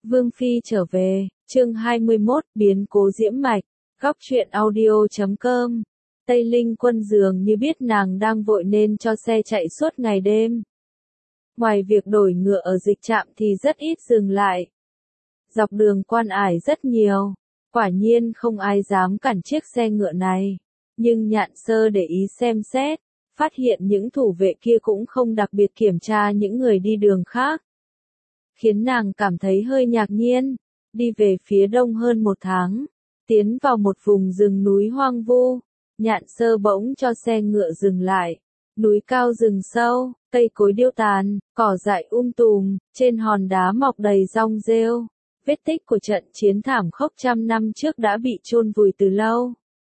Vương Phi trở về, chương 21, biến cố diễm mạch, góc truyện audio.com. Tây Linh Quân dường như biết nàng đang vội nên cho xe chạy suốt ngày đêm. Ngoài việc đổi ngựa ở dịch trạm thì rất ít dừng lại. Dọc đường quan ải rất nhiều, quả nhiên không ai dám cản chiếc xe ngựa này. Nhưng Nhạn Sơ để ý xem xét, phát hiện những thủ vệ kia cũng không đặc biệt kiểm tra những người đi đường khác. Khiến nàng cảm thấy hơi ngạc nhiên, đi về phía đông hơn 1 tháng, tiến vào một vùng rừng núi hoang vu, Nhạn Sơ bỗng cho xe ngựa dừng lại. Núi cao rừng sâu, cây cối điêu tàn, cỏ dại tùm, trên hòn đá mọc đầy rong rêu, vết tích của trận chiến thảm khốc trăm năm trước đã bị chôn vùi từ lâu.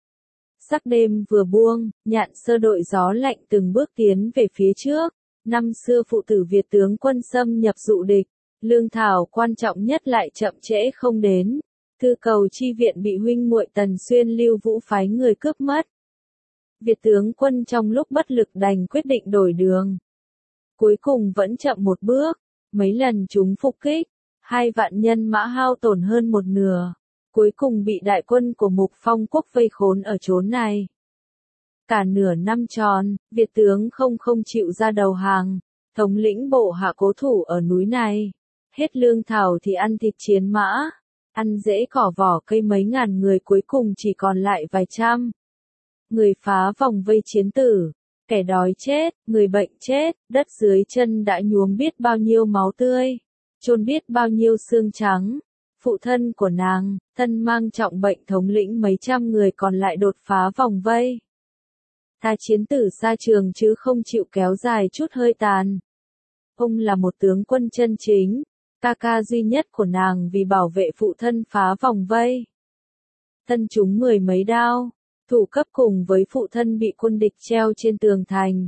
Sắc đêm vừa buông, Nhạn Sơ đội gió lạnh từng bước tiến về phía trước. Năm xưa phụ tử Việt tướng quân xâm nhập dụ địch, lương thảo quan trọng nhất lại chậm trễ không đến. Thư cầu chi viện bị huynh muội Tần Xuyên Lưu Vũ phái người cướp mất. Việt tướng quân trong lúc bất lực đành quyết định đổi đường. Cuối cùng vẫn chậm một bước, mấy lần chúng phục kích, 2 vạn nhân mã hao tổn hơn 1/2, cuối cùng bị đại quân của Mục Phong quốc vây khốn ở chốn này. Cả nửa năm tròn, Việt tướng không chịu ra đầu hàng, thống lĩnh bộ hạ cố thủ ở núi này. Hết lương thảo thì ăn thịt chiến mã, ăn rễ cỏ vỏ cây, mấy ngàn người cuối cùng chỉ còn lại vài trăm. Người phá vòng vây chiến tử, kẻ đói chết, người bệnh chết, đất dưới chân đã nhuốm biết bao nhiêu máu tươi, chôn biết bao nhiêu xương trắng. Phụ thân của nàng, thân mang trọng bệnh, thống lĩnh mấy trăm người còn lại đột phá vòng vây. Tha chiến tử xa trường chứ không chịu kéo dài chút hơi tàn. Ông là một tướng quân chân chính, ca ca duy nhất của nàng vì bảo vệ phụ thân phá vòng vây. Thân chúng 10 mấy đao, thủ cấp cùng với phụ thân bị quân địch treo trên tường thành.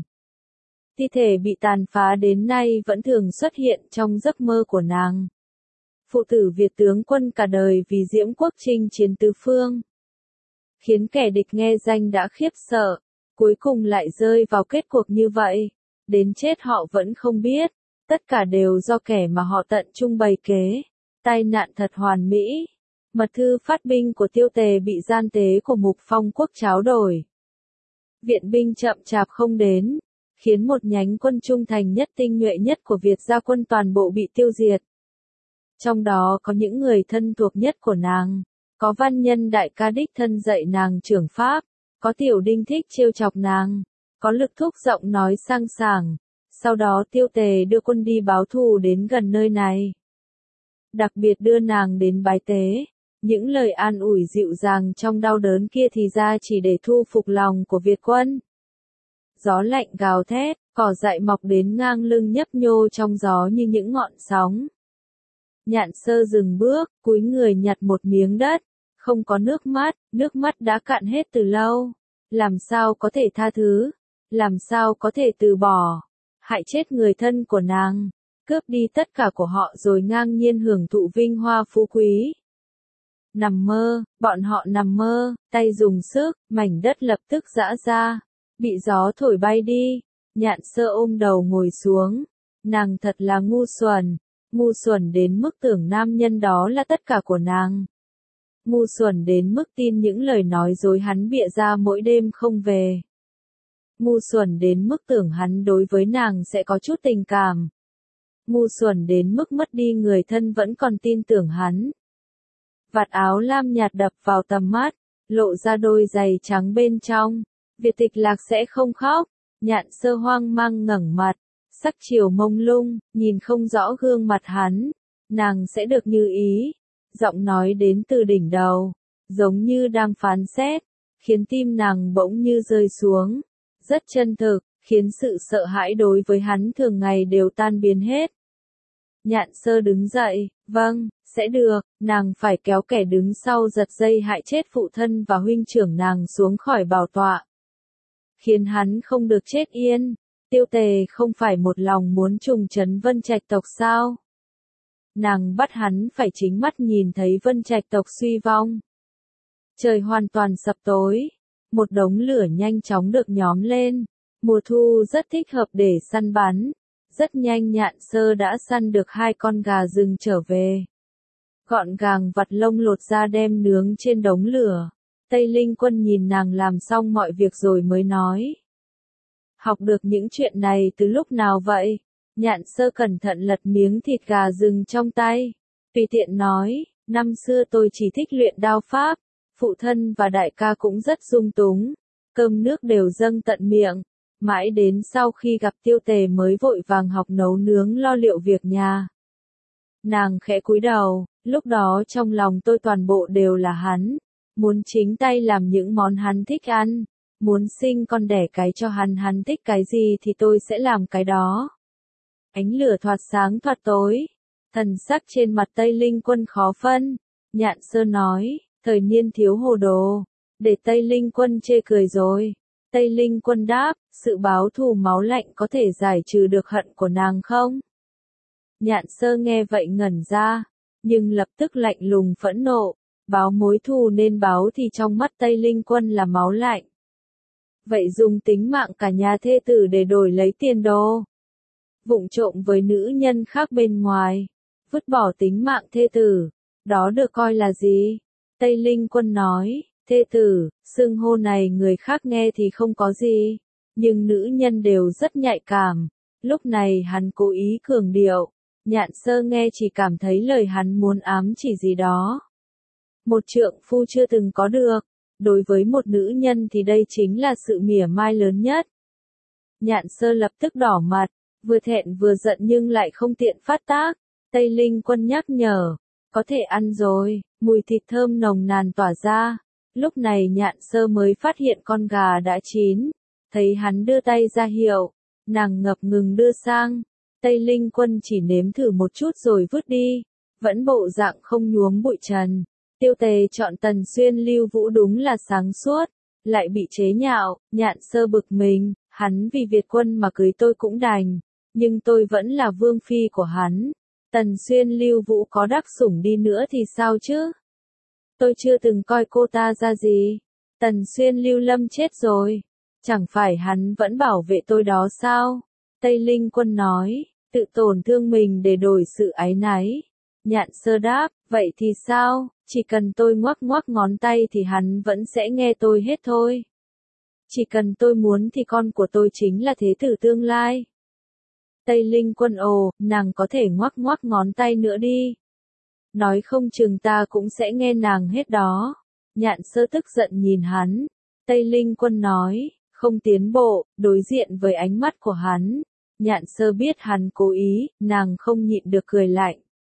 Thi thể bị tàn phá đến nay vẫn thường xuất hiện trong giấc mơ của nàng. Phụ tử Việt tướng quân cả đời vì Diễm Quốc chinh chiến tứ phương, khiến kẻ địch nghe danh đã khiếp sợ, cuối cùng lại rơi vào kết cuộc như vậy. Đến chết họ vẫn không biết, tất cả đều do kẻ mà họ tận trung bày kế. Tai nạn thật hoàn mỹ. Mật thư phát binh của Tiêu Tề bị gian tế của Mục Phong quốc tráo đổi. Viện binh chậm chạp không đến, khiến một nhánh quân trung thành nhất, tinh nhuệ nhất của Việt gia quân toàn bộ bị tiêu diệt. Trong đó có những người thân thuộc nhất của nàng, có văn nhân đại ca đích thân dạy nàng trưởng pháp, có tiểu đinh thích trêu chọc nàng, có lực thúc giọng nói sang sảng. Sau đó Tiêu Tề đưa quân đi báo thù đến gần nơi này. Đặc biệt đưa nàng đến bái tế. Những lời an ủi dịu dàng trong đau đớn kia thì ra chỉ để thu phục lòng của Việt quân. Gió lạnh gào thét, cỏ dại mọc đến ngang lưng nhấp nhô trong gió như những ngọn sóng. Nhạn Sơ dừng bước, cúi người nhặt một miếng đất, không có nước mắt đã cạn hết từ lâu. Làm sao có thể tha thứ, làm sao có thể từ bỏ, hại chết người thân của nàng, cướp đi tất cả của họ rồi ngang nhiên hưởng thụ vinh hoa phú quý. Nằm mơ, bọn họ nằm mơ, tay dùng sức, mảnh đất lập tức giã ra, bị gió thổi bay đi. Nhạn Sơ ôm đầu ngồi xuống, nàng thật là ngu xuẩn đến mức tưởng nam nhân đó là tất cả của nàng. Ngu xuẩn đến mức tin những lời nói dối hắn bịa ra mỗi đêm không về. Ngu xuẩn đến mức tưởng hắn đối với nàng sẽ có chút tình cảm. Ngu xuẩn đến mức mất đi người thân vẫn còn tin tưởng hắn. Vạt áo lam nhạt đập vào tầm mắt, lộ ra đôi giày trắng bên trong. Việt Tịch Lạc sẽ không khóc. Nhạn Sơ hoang mang ngẩng mặt, sắc chiều mông lung, nhìn không rõ gương mặt hắn. Nàng sẽ được như ý. Giọng nói đến từ đỉnh đầu, giống như đang phán xét, khiến tim nàng bỗng như rơi xuống. Rất chân thực, khiến sự sợ hãi đối với hắn thường ngày đều tan biến hết. Nhạn Sơ đứng dậy, vâng, sẽ được. Nàng phải kéo kẻ đứng sau giật dây hại chết phụ thân và huynh trưởng nàng xuống khỏi bảo tọa, khiến hắn không được chết yên. Tiêu Tề không phải một lòng muốn trùng trấn Vân Trạch tộc sao? Nàng bắt hắn phải chính mắt nhìn thấy Vân Trạch tộc suy vong. Trời hoàn toàn sập tối, một đống lửa nhanh chóng được nhóm lên. Mùa thu rất thích hợp để săn bắn. Rất nhanh Nhạn Sơ đã săn được 2 con gà rừng trở về. gọn gàng vặt lông lột ra đem nướng trên đống lửa. Tây Linh Quân nhìn nàng làm xong mọi việc rồi mới nói. Học được những chuyện này từ lúc nào vậy? Nhạn Sơ cẩn thận lật miếng thịt gà rừng trong tay. Tùy tiện nói, năm xưa tôi chỉ thích luyện đao pháp, phụ thân và đại ca cũng rất dung túng, cơm nước đều dâng tận miệng, mãi đến sau khi gặp Tiêu Tề mới vội vàng học nấu nướng lo liệu việc nhà. Nàng khẽ cúi đầu, lúc đó trong lòng tôi toàn bộ đều là hắn, muốn chính tay làm những món hắn thích ăn, muốn sinh con đẻ cái cho hắn thích cái gì thì tôi sẽ làm cái đó. Ánh lửa thoạt sáng thoạt tối, thần sắc trên mặt Tây Linh Quân khó phân. Nhạn Sơ nói, thời niên thiếu hồ đồ, để Tây Linh Quân chê cười rồi. Tây Linh Quân đáp, sự báo thù máu lạnh có thể giải trừ được hận của nàng không? Nhạn Sơ nghe vậy ngẩn ra, nhưng lập tức lạnh lùng phẫn nộ, báo mối thù nên báo thì trong mắt Tây Linh Quân là máu lạnh. Vậy dùng tính mạng cả nhà thê tử để đổi lấy tiền đồ. Vụng trộm với nữ nhân khác bên ngoài, vứt bỏ tính mạng thê tử, đó được coi là gì? Tây Linh Quân nói, thê tử, xưng hô này người khác nghe thì không có gì, nhưng nữ nhân đều rất nhạy cảm. Lúc này hắn cố ý cường điệu, Nhạn Sơ nghe chỉ cảm thấy lời hắn muốn ám chỉ gì đó. Một trượng phu chưa từng có được, đối với một nữ nhân thì đây chính là sự mỉa mai lớn nhất. Nhạn Sơ lập tức đỏ mặt, vừa thẹn vừa giận nhưng lại không tiện phát tác. Tây Linh Quân nhắc nhở, có thể ăn rồi, mùi thịt thơm nồng nàn tỏa ra. Lúc này Nhạn Sơ mới phát hiện con gà đã chín, thấy hắn đưa tay ra hiệu, nàng ngập ngừng đưa sang. Tây Linh Quân chỉ nếm thử một chút rồi vứt đi, vẫn bộ dạng không nhuốm bụi trần. Tiêu Tề chọn Tần Xuyên Lưu Vũ đúng là sáng suốt, lại bị chế nhạo. Nhạn Sơ bực mình, hắn vì Việt quân mà cưới tôi cũng đành, nhưng tôi vẫn là vương phi của hắn. Tần Xuyên Lưu Vũ có đắc sủng đi nữa thì sao chứ? Tôi chưa từng coi cô ta ra gì. Tần Xuyên Lưu Lâm chết rồi, chẳng phải hắn vẫn bảo vệ tôi đó sao? Tây Linh Quân nói, tự tổn thương mình để đổi sự áy náy. Nhạn Sơ đáp, vậy thì sao, chỉ cần tôi ngoắc ngoắc ngón tay thì hắn vẫn sẽ nghe tôi hết thôi. Chỉ cần tôi muốn thì con của tôi chính là thế tử tương lai. Tây Linh Quân ồ, nàng có thể ngoắc ngoắc ngón tay nữa đi. Nói không chừng ta cũng sẽ nghe nàng hết đó. Nhạn Sơ tức giận nhìn hắn. Tây Linh Quân nói, không tiến bộ, đối diện với ánh mắt của hắn. Nhạn Sơ biết hắn cố ý, nàng không nhịn được cười lạnh.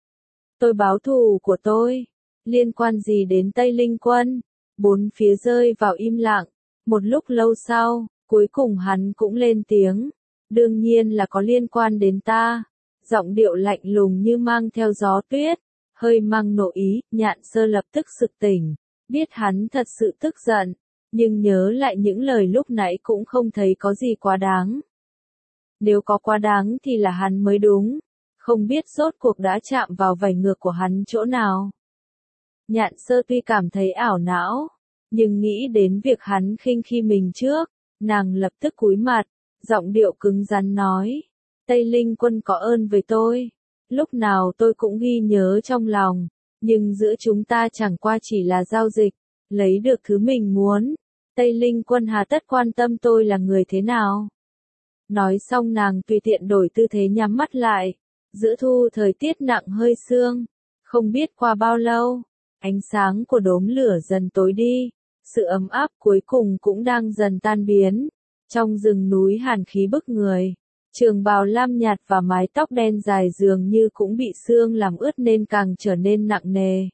Tôi báo thù của tôi, liên quan gì đến Tây Linh Quân? Bốn phía rơi vào im lặng. Một lúc lâu sau, cuối cùng hắn cũng lên tiếng. Đương nhiên là có liên quan đến ta. Giọng điệu lạnh lùng như mang theo gió tuyết, hơi mang nộ ý. Nhạn Sơ lập tức sực tỉnh, biết hắn thật sự tức giận, nhưng nhớ lại những lời lúc nãy cũng không thấy có gì quá đáng. Nếu có quá đáng thì là hắn mới đúng, không biết rốt cuộc đã chạm vào vảy ngược của hắn chỗ nào. Nhạn Sơ tuy cảm thấy ảo não, nhưng nghĩ đến việc hắn khinh khi mình trước, nàng lập tức cúi mặt, giọng điệu cứng rắn nói, Tây Linh Quân có ơn với tôi, lúc nào tôi cũng ghi nhớ trong lòng, nhưng giữa chúng ta chẳng qua chỉ là giao dịch, lấy được thứ mình muốn, Tây Linh Quân hà tất quan tâm tôi là người thế nào. Nói xong nàng tùy tiện đổi tư thế nhắm mắt lại, giữa thu thời tiết nặng hơi sương, không biết qua bao lâu, ánh sáng của đốm lửa dần tối đi, sự ấm áp cuối cùng cũng đang dần tan biến. Trong rừng núi hàn khí bức người, trường bào lam nhạt và mái tóc đen dài dường như cũng bị sương làm ướt nên càng trở nên nặng nề.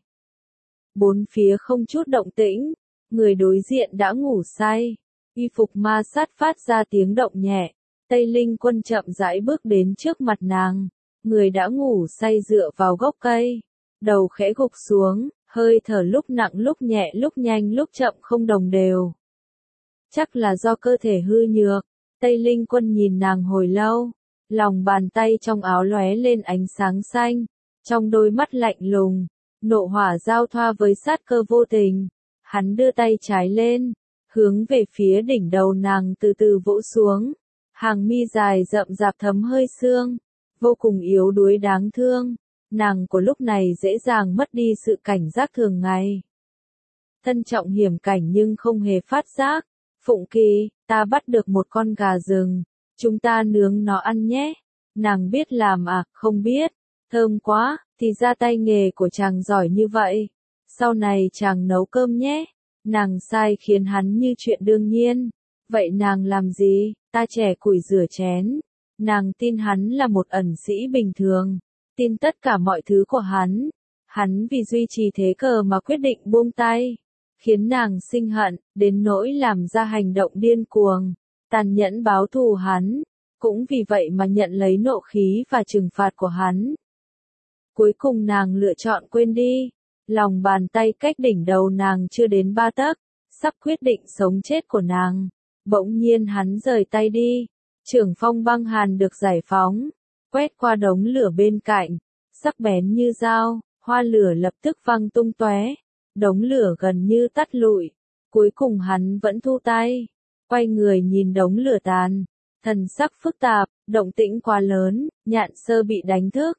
Bốn phía không chút động tĩnh, người đối diện đã ngủ say, y phục ma sát phát ra tiếng động nhẹ. Tây Linh Quân chậm rãi bước đến trước mặt nàng, người đã ngủ say dựa vào gốc cây, đầu khẽ gục xuống, hơi thở lúc nặng lúc nhẹ lúc nhanh lúc chậm không đồng đều. Chắc là do cơ thể hư nhược. Tây Linh Quân nhìn nàng hồi lâu, lòng bàn tay trong áo lóe lên ánh sáng xanh, trong đôi mắt lạnh lùng, nộ hỏa giao thoa với sát cơ vô tình. Hắn đưa tay trái lên, hướng về phía đỉnh đầu nàng từ từ vỗ xuống. Hàng mi dài rậm rạp thấm hơi sương, vô cùng yếu đuối đáng thương. nàng của lúc này dễ dàng mất đi sự cảnh giác thường ngày. Thân trọng hiểm cảnh nhưng không hề phát giác. Phụng Kỳ, ta bắt được một con gà rừng, chúng ta nướng nó ăn nhé. Nàng biết làm à? Không biết. Thơm quá, thì ra tay nghề của chàng giỏi như vậy. Sau này chàng nấu cơm nhé. Nàng sai khiến hắn như chuyện đương nhiên. Vậy nàng làm gì? Ta chẻ củi rửa chén. Nàng tin hắn là một ẩn sĩ bình thường, tin tất cả mọi thứ của hắn. Hắn vì duy trì thế cờ mà quyết định buông tay, khiến nàng sinh hận, đến nỗi làm ra hành động điên cuồng, tàn nhẫn báo thù hắn, cũng vì vậy mà nhận lấy nộ khí và trừng phạt của hắn. Cuối cùng nàng lựa chọn quên đi, lòng bàn tay cách đỉnh đầu nàng chưa đến 3 tấc, sắp quyết định sống chết của nàng. Bỗng nhiên hắn rời tay đi, trưởng phong băng hàn được giải phóng, quét qua đống lửa bên cạnh, sắc bén như dao, hoa lửa lập tức văng tung tóe, đống lửa gần như tắt lụi. Cuối cùng hắn vẫn thu tay, quay người nhìn đống lửa tàn, thần sắc phức tạp, động tĩnh quá lớn, Nhạn Sơ bị đánh thức.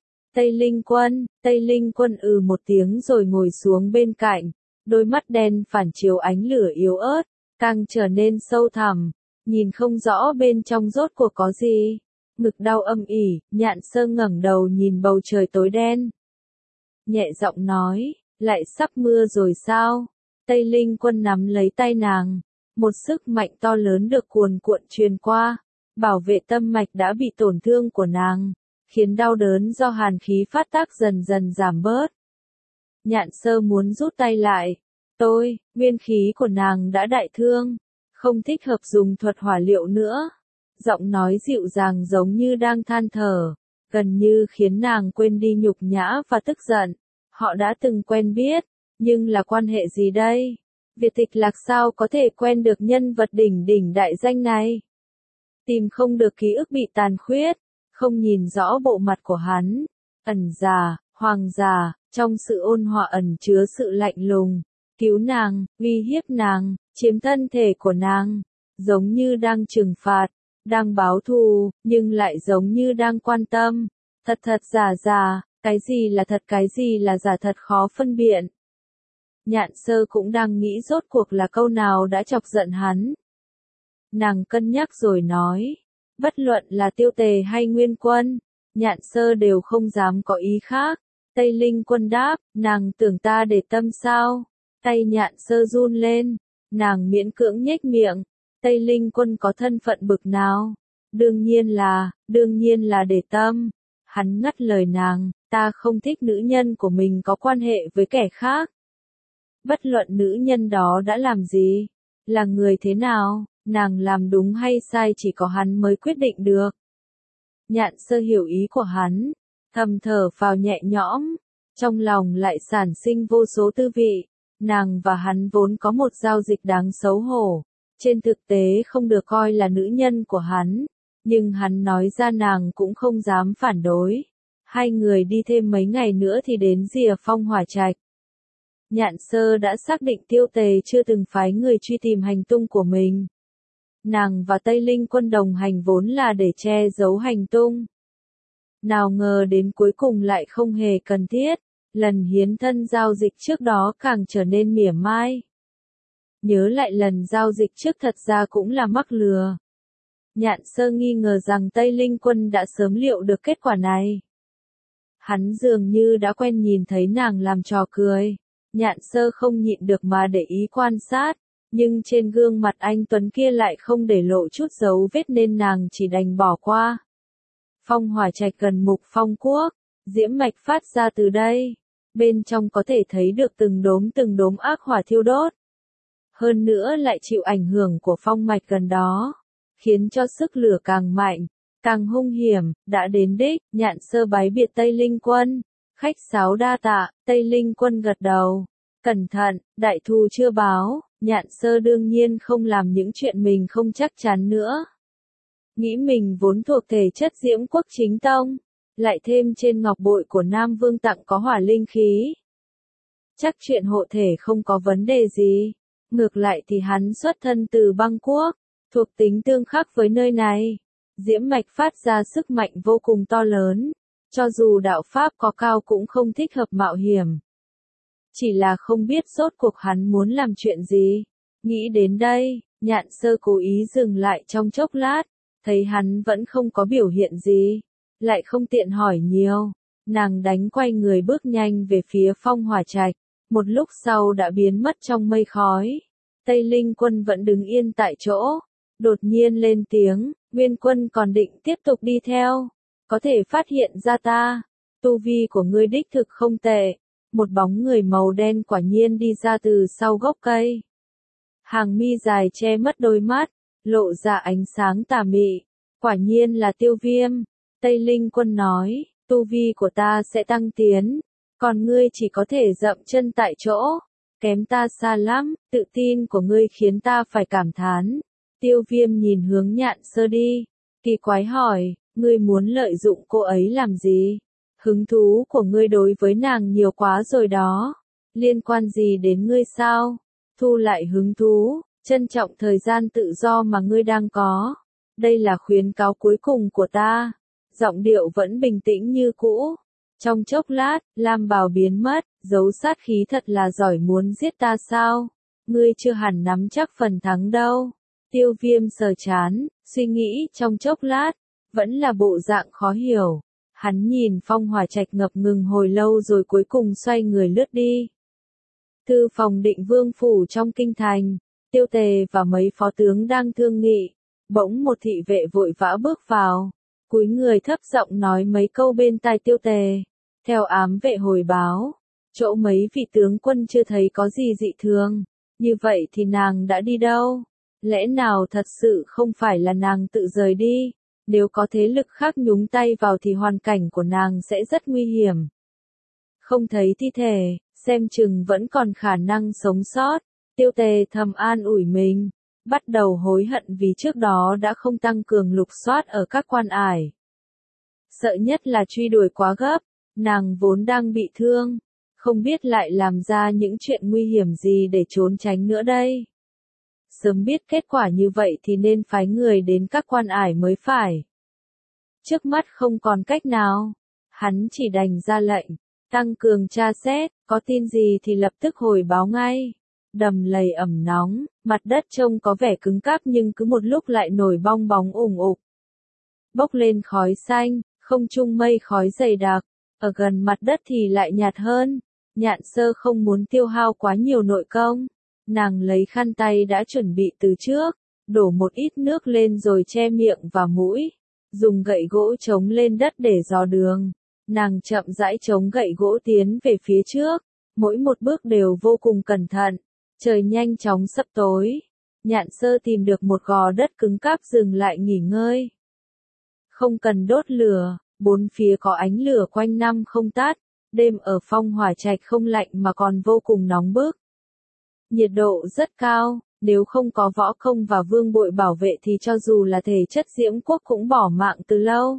Tây Linh Quân một tiếng rồi ngồi xuống bên cạnh, đôi mắt đen phản chiếu ánh lửa yếu ớt, càng trở nên sâu thẳm, nhìn không rõ bên trong rốt cuộc có gì. Ngực đau âm ỉ, Nhạn Sơ ngẩng đầu nhìn bầu trời tối đen. Nhẹ giọng nói, lại sắp mưa rồi sao? Tây Linh Quân nắm lấy tay nàng, một sức mạnh to lớn được cuồn cuộn truyền qua, bảo vệ tâm mạch đã bị tổn thương của nàng, khiến đau đớn do hàn khí phát tác dần dần giảm bớt. Nhạn Sơ muốn rút tay lại. Nguyên khí của nàng đã đại thương, không thích hợp dùng thuật hỏa liệu nữa. Giọng nói dịu dàng giống như đang than thở, gần như khiến nàng quên đi nhục nhã và tức giận. Họ đã từng quen biết, nhưng là quan hệ gì đây? Việt Tịch Lạc sao có thể quen được nhân vật đỉnh đỉnh đại danh này? Tìm không được ký ức bị tàn khuyết, không nhìn rõ bộ mặt của hắn. Ẩn già, hoàng già, trong sự ôn hòa ẩn chứa sự lạnh lùng. Cứu nàng, uy hiếp nàng, chiếm thân thể của nàng, giống như đang trừng phạt, đang báo thù, nhưng lại giống như đang quan tâm. Thật thật giả giả, cái gì là thật cái gì là giả thật khó phân biện. Nhạn Sơ cũng đang nghĩ rốt cuộc là câu nào đã chọc giận hắn. Nàng cân nhắc rồi nói, bất luận là Tiêu Tề hay Nguyên Quân, Nhạn Sơ đều không dám có ý khác. Tây Linh Quân đáp, nàng tưởng ta để tâm sao? Tay Nhạn Sơ run lên, nàng miễn cưỡng nhếch miệng. Tây Linh Quân có thân phận bực nào? Đương nhiên là để tâm. Hắn ngắt lời nàng, ta không thích nữ nhân của mình có quan hệ với kẻ khác. Bất luận nữ nhân đó đã làm gì, là người thế nào, nàng làm đúng hay sai chỉ có hắn mới quyết định được. Nhạn Sơ hiểu ý của hắn, thầm thở phào nhẹ nhõm, trong lòng lại sản sinh vô số tư vị. Nàng và hắn vốn có một giao dịch đáng xấu hổ, trên thực tế không được coi là nữ nhân của hắn, nhưng hắn nói ra nàng cũng không dám phản đối. Hai người đi thêm mấy ngày nữa thì đến rìa Phong Hỏa Trạch. Nhạn Sơ đã xác định Tiêu Tề chưa từng phái người truy tìm hành tung của mình. Nàng và Tây Linh Quân đồng hành vốn là để che giấu hành tung. Nào ngờ đến cuối cùng lại không hề cần thiết. Lần hiến thân giao dịch trước đó càng trở nên mỉa mai. Nhớ lại lần giao dịch trước thật ra cũng là mắc lừa. Nhạn Sơ nghi ngờ rằng Tây Linh Quân đã sớm liệu được kết quả này. Hắn dường như đã quen nhìn thấy nàng làm trò cười. Nhạn Sơ không nhịn được mà để ý quan sát, nhưng trên gương mặt anh Tuấn kia lại không để lộ chút dấu vết nên nàng chỉ đành bỏ qua. Phong Hỏa Trạch gần Mục Phong Quốc, diễm mạch phát ra từ đây. Bên trong có thể thấy được từng đốm ác hỏa thiêu đốt. Hơn nữa lại chịu ảnh hưởng của phong mạch gần đó, khiến cho sức lửa càng mạnh, càng hung hiểm. Đã đến đích, Nhạn Sơ bái biệt Tây Linh Quân. Khách sáo đa tạ, Tây Linh Quân gật đầu. Cẩn thận, đại thù chưa báo. Nhạn Sơ đương nhiên không làm những chuyện mình không chắc chắn nữa. Nghĩ mình vốn thuộc thể chất Diễm Quốc chính tông, lại thêm trên ngọc bội của Nam Vương tặng có hỏa linh khí. Chắc chuyện hộ thể không có vấn đề gì. Ngược lại thì hắn xuất thân từ băng quốc, thuộc tính tương khắc với nơi này. Diễm mạch phát ra sức mạnh vô cùng to lớn, Cho dù đạo pháp có cao cũng không thích hợp mạo hiểm. Chỉ là không biết rốt cuộc hắn muốn làm chuyện gì. Nghĩ đến đây, Nhạn Sơ cố ý dừng lại trong chốc lát, thấy hắn vẫn không có biểu hiện gì, lại không tiện hỏi nhiều. Nàng đánh quay người bước nhanh về phía Phong Hỏa Trạch, một lúc sau đã biến mất trong mây khói. Tây Linh Quân vẫn đứng yên tại chỗ, đột nhiên lên tiếng, Nguyên Quân còn định tiếp tục đi theo, có thể phát hiện ra ta, tu vi của ngươi đích thực không tệ. Một bóng người màu đen quả nhiên đi ra từ sau gốc cây. Hàng mi dài che mất đôi mắt, lộ ra ánh sáng tà mị, quả nhiên là Tiêu Viêm. Tây Linh Quân nói, tu vi của ta sẽ tăng tiến, còn ngươi chỉ có thể dậm chân tại chỗ, kém ta xa lắm, tự tin của ngươi khiến ta phải cảm thán. Tiêu Viêm nhìn hướng Nhạn Sơ đi, kỳ quái hỏi, ngươi muốn lợi dụng cô ấy làm gì? Hứng thú của ngươi đối với nàng nhiều quá rồi đó, liên quan gì đến ngươi sao? Thu lại hứng thú, trân trọng thời gian tự do mà ngươi đang có. Đây là khuyến cáo cuối cùng của ta. Giọng điệu vẫn bình tĩnh như cũ. Trong chốc lát, lam bào biến mất, giấu sát khí thật là giỏi, muốn giết ta sao? Ngươi chưa hẳn nắm chắc phần thắng đâu. Tiêu Viêm sờ chán, suy nghĩ trong chốc lát, vẫn là bộ dạng khó hiểu. Hắn nhìn Phong Hỏa Trạch ngập ngừng hồi lâu rồi cuối cùng xoay người lướt đi. Thư phòng Định Vương phủ trong kinh thành, Tiêu Tề và mấy phó tướng đang thương nghị, bỗng một thị vệ vội vã bước vào, cúi người thấp giọng nói mấy câu bên tai Tiêu Tề. Theo ám vệ hồi báo, chỗ mấy vị tướng quân chưa thấy có gì dị thường, như vậy thì nàng đã đi đâu? Lẽ nào thật sự không phải là nàng tự rời đi? Nếu có thế lực khác nhúng tay vào thì hoàn cảnh của nàng sẽ rất nguy hiểm. Không thấy thi thể, xem chừng vẫn còn khả năng sống sót. Tiêu Tề thầm an ủi mình, bắt đầu hối hận vì trước đó đã không tăng cường lục soát ở các quan ải. Sợ nhất là truy đuổi quá gấp, nàng vốn đang bị thương, không biết lại làm ra những chuyện nguy hiểm gì để trốn tránh nữa đây. Sớm biết kết quả như vậy thì nên phái người đến các quan ải mới phải. Trước mắt không còn cách nào, hắn chỉ đành ra lệnh, tăng cường tra xét, có tin gì thì lập tức hồi báo ngay. Đầm lầy ẩm nóng, mặt đất trông có vẻ cứng cáp nhưng cứ một lúc lại nổi bong bóng ủng ục. Bốc lên khói xanh, không trung mây khói dày đặc, ở gần mặt đất thì lại nhạt hơn. Nhạn Sơ không muốn tiêu hao quá nhiều nội công. Nàng lấy khăn tay đã chuẩn bị từ trước, đổ một ít nước lên rồi che miệng và mũi, dùng gậy gỗ chống lên đất để dò đường. Nàng chậm rãi chống gậy gỗ tiến về phía trước, mỗi một bước đều vô cùng cẩn thận. Trời nhanh chóng sắp tối, Nhạn Sơ tìm được một gò đất cứng cáp dừng lại nghỉ ngơi. Không cần đốt lửa, bốn phía có ánh lửa quanh năm không tắt, đêm ở Phong Hỏa Trạch không lạnh mà còn vô cùng nóng bức. Nhiệt độ rất cao, nếu không có võ công và vương bội bảo vệ thì cho dù là thể chất Diễm Quốc cũng bỏ mạng từ lâu.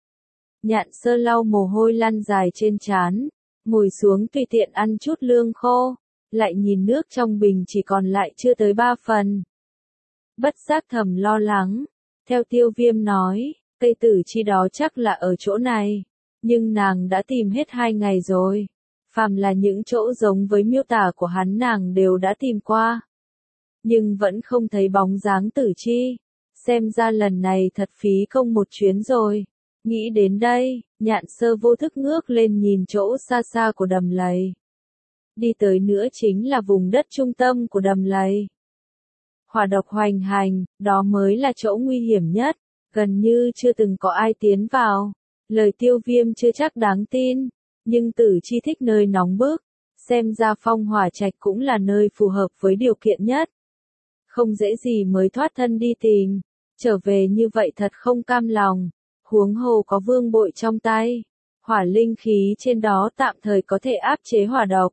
Nhạn Sơ lau mồ hôi lăn dài trên trán, ngồi xuống tùy tiện ăn chút lương khô, lại nhìn nước trong bình chỉ còn lại chưa tới 3 phần. Bất giác thầm lo lắng, theo Tiêu Viêm nói, cây tử chi đó chắc là ở chỗ này, nhưng nàng đã tìm hết 2 ngày rồi. Phàm là những chỗ giống với miêu tả của hắn nàng đều đã tìm qua. Nhưng vẫn không thấy bóng dáng tử chi. Xem ra lần này thật phí công một chuyến rồi. Nghĩ đến đây, Nhạn Sơ vô thức ngước lên nhìn chỗ xa xa của đầm lầy. Đi tới nữa chính là vùng đất trung tâm của đầm lầy. Hỏa độc hoành hành, đó mới là chỗ nguy hiểm nhất. Gần như chưa từng có ai tiến vào. Lời Tiêu Viêm chưa chắc đáng tin. Nhưng tử chi thích nơi nóng bức, xem ra Phong Hỏa Trạch cũng là nơi phù hợp với điều kiện nhất. Không dễ gì mới thoát thân đi tìm, trở về như vậy thật không cam lòng, huống hồ có vương bội trong tay, hỏa linh khí trên đó tạm thời có thể áp chế hỏa độc.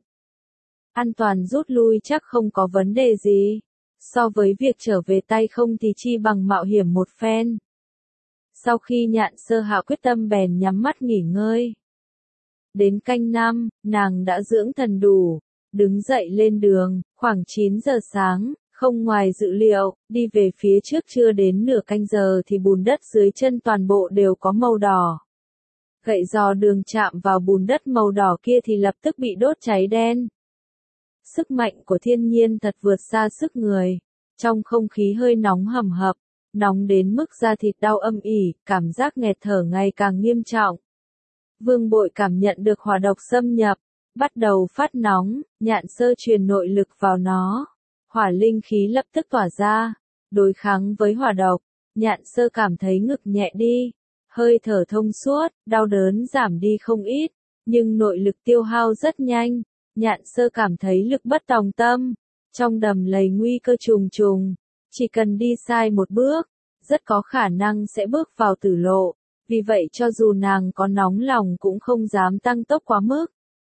An toàn rút lui chắc không có vấn đề gì, so với việc trở về tay không thì chi bằng mạo hiểm một phen. Sau khi Nhạn Sơ hạ quyết tâm bèn nhắm mắt nghỉ ngơi. Đến canh 5, nàng đã dưỡng thần đủ, đứng dậy lên đường, khoảng 9 giờ sáng, không ngoài dự liệu, đi về phía trước chưa đến nửa canh giờ thì bùn đất dưới chân toàn bộ đều có màu đỏ. Gậy giò đường chạm vào bùn đất màu đỏ kia thì lập tức bị đốt cháy đen. Sức mạnh của thiên nhiên thật vượt xa sức người. Trong không khí hơi nóng hầm hập, nóng đến mức da thịt đau âm ỉ, cảm giác nghẹt thở ngày càng nghiêm trọng. Vương Bội cảm nhận được hỏa độc xâm nhập, bắt đầu phát nóng, Nhạn Sơ truyền nội lực vào nó. Hỏa linh khí lập tức tỏa ra, đối kháng với hỏa độc. Nhạn Sơ cảm thấy ngực nhẹ đi, hơi thở thông suốt, đau đớn giảm đi không ít, nhưng nội lực tiêu hao rất nhanh. Nhạn Sơ cảm thấy lực bất tòng tâm, trong đầm lầy nguy cơ trùng trùng, chỉ cần đi sai một bước, rất có khả năng sẽ bước vào tử lộ, vì vậy cho dù nàng có nóng lòng cũng không dám tăng tốc quá mức.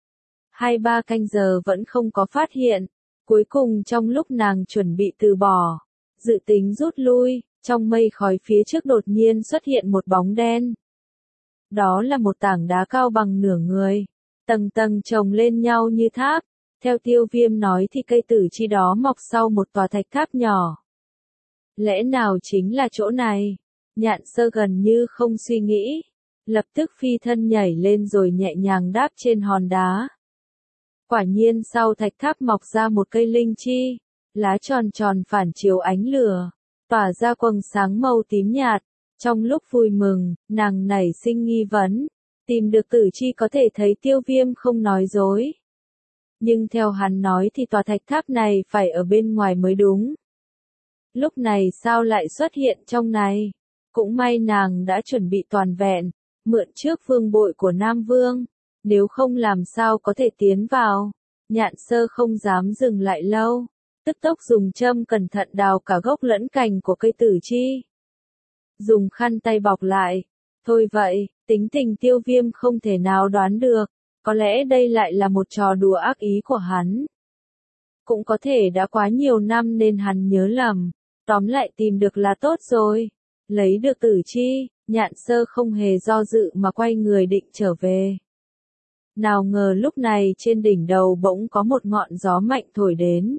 2-3 canh giờ vẫn không có phát hiện, cuối cùng trong lúc nàng chuẩn bị từ bỏ, dự tính rút lui, trong mây khói phía trước đột nhiên xuất hiện một bóng đen. Đó là một tảng đá cao bằng nửa người, tầng tầng chồng lên nhau như tháp. Theo Tiêu Viêm nói thì cây tử chi đó mọc sau một tòa thạch tháp nhỏ. Lẽ nào chính là chỗ này? Nhạn Sơ gần như không suy nghĩ, lập tức phi thân nhảy lên rồi nhẹ nhàng đáp trên hòn đá. Quả nhiên sau thạch tháp mọc ra một cây linh chi, lá tròn tròn phản chiếu ánh lửa, tỏa ra quầng sáng màu tím nhạt. Trong lúc vui mừng, nàng nảy sinh nghi vấn, tìm được tử chi có thể thấy Tiêu Viêm không nói dối. Nhưng theo hắn nói thì tòa thạch tháp này phải ở bên ngoài mới đúng. Lúc này sao lại xuất hiện trong này? Cũng may nàng đã chuẩn bị toàn vẹn, mượn trước vương bội của Nam Vương, nếu không làm sao có thể tiến vào. Nhạn Sơ không dám dừng lại lâu, tức tốc dùng châm cẩn thận đào cả gốc lẫn cành của cây tử chi. Dùng khăn tay bọc lại. Thôi vậy, tính tình Tiêu Viêm không thể nào đoán được, có lẽ đây lại là một trò đùa ác ý của hắn. Cũng có thể đã quá nhiều năm nên hắn nhớ lầm, tóm lại tìm được là tốt rồi. Lấy được tử chi, Nhạn Sơ không hề do dự mà quay người định trở về. Nào ngờ lúc này trên đỉnh đầu bỗng có một ngọn gió mạnh thổi đến.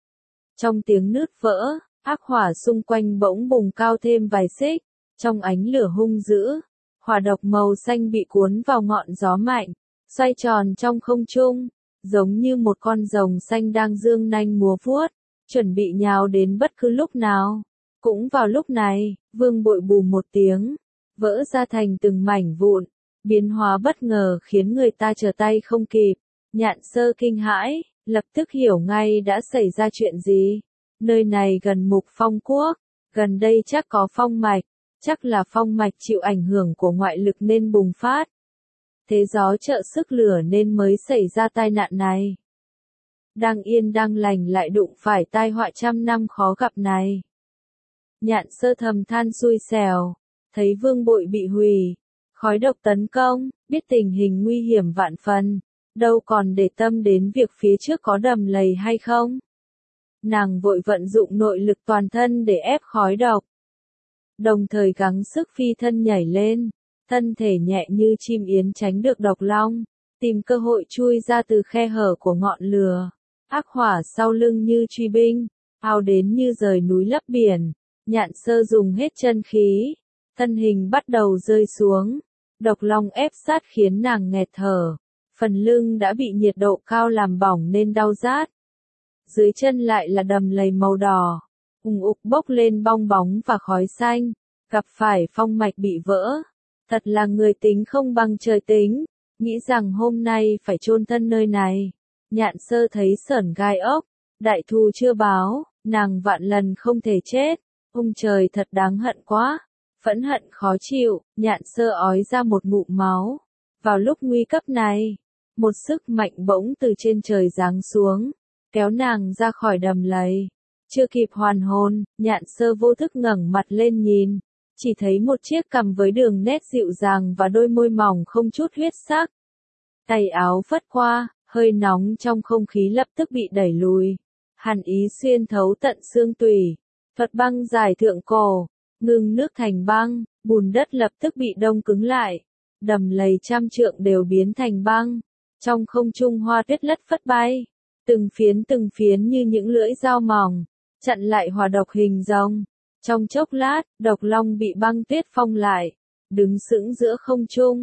Trong tiếng nứt vỡ, ác hỏa xung quanh bỗng bùng cao thêm vài xích, trong ánh lửa hung dữ, hỏa độc màu xanh bị cuốn vào ngọn gió mạnh, xoay tròn trong không trung, giống như một con rồng xanh đang dương nanh múa vuốt, chuẩn bị nhào đến bất cứ lúc nào. Cũng vào lúc này, Vương Bội bùm một tiếng, vỡ ra thành từng mảnh vụn, biến hóa bất ngờ khiến người ta trở tay không kịp. Nhạn Sơ kinh hãi, lập tức hiểu ngay đã xảy ra chuyện gì. Nơi này gần Mục Phong Quốc, gần đây chắc có phong mạch, chắc là phong mạch chịu ảnh hưởng của ngoại lực nên bùng phát. Thế gió trợ sức lửa nên mới xảy ra tai nạn này. Đang yên đang lành lại đụng phải tai họa trăm năm khó gặp này. Nhạn Sơ thầm than xui xẻo, thấy Vương Bội bị hủy, khói độc tấn công, biết tình hình nguy hiểm vạn phần, đâu còn để tâm đến việc phía trước có đầm lầy hay không. Nàng vội vận dụng nội lực toàn thân để ép khói độc, đồng thời gắng sức phi thân nhảy lên, thân thể nhẹ như chim yến tránh được độc long, tìm cơ hội chui ra từ khe hở của ngọn lửa. Ác hỏa sau lưng như truy binh, ao đến như rời núi lấp biển. Nhạn Sơ dùng hết chân khí, thân hình bắt đầu rơi xuống, độc long ép sát khiến nàng nghẹt thở, phần lưng đã bị nhiệt độ cao làm bỏng nên đau rát. Dưới chân lại là đầm lầy màu đỏ, ùng ục bốc lên bong bóng và khói xanh, gặp phải phong mạch bị vỡ. Thật là người tính không bằng trời tính, nghĩ rằng hôm nay phải chôn thân nơi này. Nhạn Sơ thấy sởn gai ốc, đại thù chưa báo, nàng vạn lần không thể chết. Ông trời thật đáng hận quá, phẫn hận khó chịu, Nhạn Sơ ói ra một ngụm máu. Vào lúc nguy cấp này, một sức mạnh bỗng từ trên trời giáng xuống, kéo nàng ra khỏi đầm lầy. Chưa kịp hoàn hồn, Nhạn Sơ vô thức ngẩng mặt lên nhìn, chỉ thấy một chiếc cằm với đường nét dịu dàng và đôi môi mỏng không chút huyết sắc. Tay áo phất qua, hơi nóng trong không khí lập tức bị đẩy lùi, hàn ý xuyên thấu tận xương tủy. Thuật băng giải thượng cổ, ngưng nước thành băng, bùn đất lập tức bị đông cứng lại, đầm lầy trăm trượng đều biến thành băng, trong không trung hoa tuyết lất phất bay, từng phiến như những lưỡi dao mỏng, chặn lại hỏa độc hình rồng. Trong chốc lát, độc long bị băng tuyết phong lại, đứng sững giữa không trung,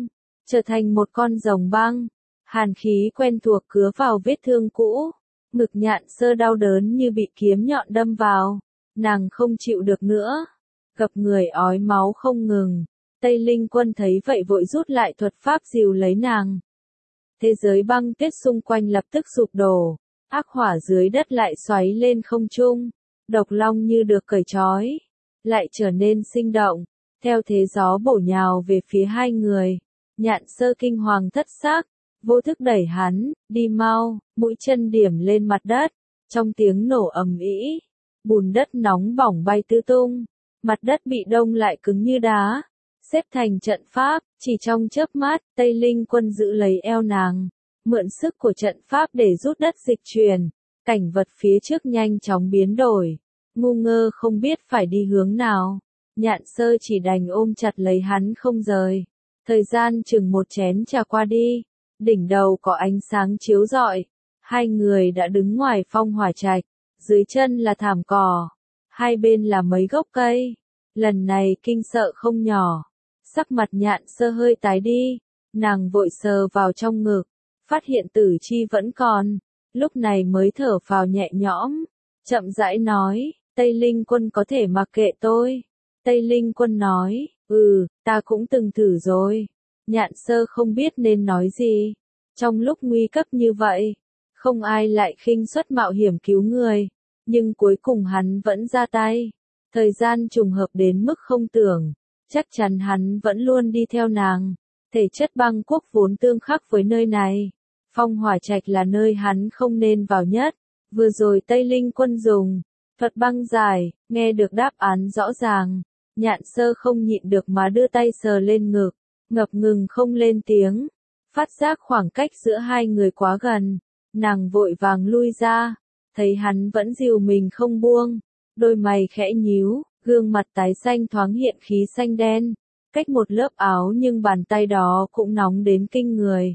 trở thành một con rồng băng. Hàn khí quen thuộc cứa vào vết thương cũ, ngực Nhạn Sơ đau đớn như bị kiếm nhọn đâm vào, nàng không chịu được nữa, gập người ói máu không ngừng. Tây Linh Quân thấy vậy vội rút lại thuật pháp dìu lấy nàng. Thế giới băng tuyết xung quanh lập tức sụp đổ, ác hỏa dưới đất lại xoáy lên không trung, độc long như được cởi trói, lại trở nên sinh động, theo thế gió bổ nhào về phía hai người. Nhạn Sơ kinh hoàng thất xác, vô thức đẩy hắn, đi mau, mũi chân điểm lên mặt đất, trong tiếng nổ ầm ĩ, bùn đất nóng bỏng bay tứ tung, mặt đất bị đông lại cứng như đá, xếp thành trận pháp, chỉ trong chớp mắt, Tây Linh Quân giữ lấy eo nàng, mượn sức của trận pháp để rút đất dịch chuyển, cảnh vật phía trước nhanh chóng biến đổi, ngu ngơ không biết phải đi hướng nào, Nhạn Sơ chỉ đành ôm chặt lấy hắn không rời. Thời gian chừng một chén trà qua đi, đỉnh đầu có ánh sáng chiếu rọi, hai người đã đứng ngoài phong hỏa trạch, dưới chân là thảm cỏ, hai bên là mấy gốc cây, lần này kinh sợ không nhỏ, sắc mặt Nhạn Sơ hơi tái đi, nàng vội sờ vào trong ngực, phát hiện tử chi vẫn còn, lúc này mới thở phào nhẹ nhõm, chậm rãi nói, Tây Linh Quân có thể mặc kệ tôi. Tây Linh Quân nói, ta cũng từng thử rồi. Nhạn Sơ không biết nên nói gì. Trong lúc nguy cấp như vậy, không ai lại khinh suất mạo hiểm cứu người, nhưng cuối cùng hắn vẫn ra tay. Thời gian trùng hợp đến mức không tưởng, chắc chắn hắn vẫn luôn đi theo nàng. Thể chất băng quốc vốn tương khắc với nơi này. Phong hỏa trạch là nơi hắn không nên vào nhất. Vừa rồi Tây Linh Quân dùng thuật băng giải, nghe được đáp án rõ ràng. Nhạn Sơ không nhịn được mà đưa tay sờ lên ngực, ngập ngừng không lên tiếng. Phát giác khoảng cách giữa hai người quá gần, nàng vội vàng lui ra, thấy hắn vẫn dìu mình không buông, đôi mày khẽ nhíu, gương mặt tái xanh thoáng hiện khí xanh đen, cách một lớp áo nhưng bàn tay đó cũng nóng đến kinh người.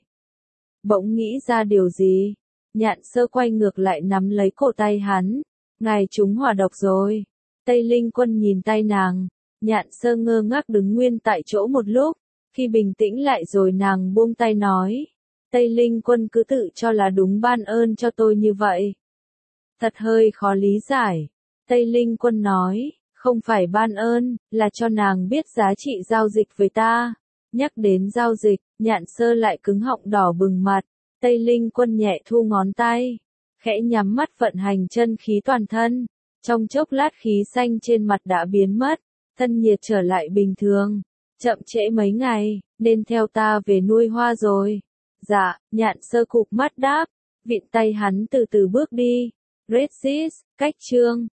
Bỗng nghĩ ra điều gì, Nhạn Sơ quay ngược lại nắm lấy cổ tay hắn, ngài trúng hỏa độc rồi. Tây Linh Quân nhìn tay nàng, Nhạn Sơ ngơ ngác đứng nguyên tại chỗ một lúc, khi bình tĩnh lại rồi nàng buông tay nói, Tây Linh Quân cứ tự cho là đúng ban ơn cho tôi như vậy. Thật hơi khó lý giải. Tây Linh Quân nói, không phải ban ơn, là cho nàng biết giá trị giao dịch với ta. Nhắc đến giao dịch, Nhạn Sơ lại cứng họng đỏ bừng mặt, Tây Linh Quân nhẹ thu ngón tay, khẽ nhắm mắt vận hành chân khí toàn thân. Trong chốc lát khí xanh trên mặt đã biến mất, thân nhiệt trở lại bình thường. Chậm trễ mấy ngày, nên theo ta về nuôi hoa rồi. Dạ, Nhạn Sơ cụp mắt đáp, vịn tay hắn từ từ bước đi. Red Sis, cách chương.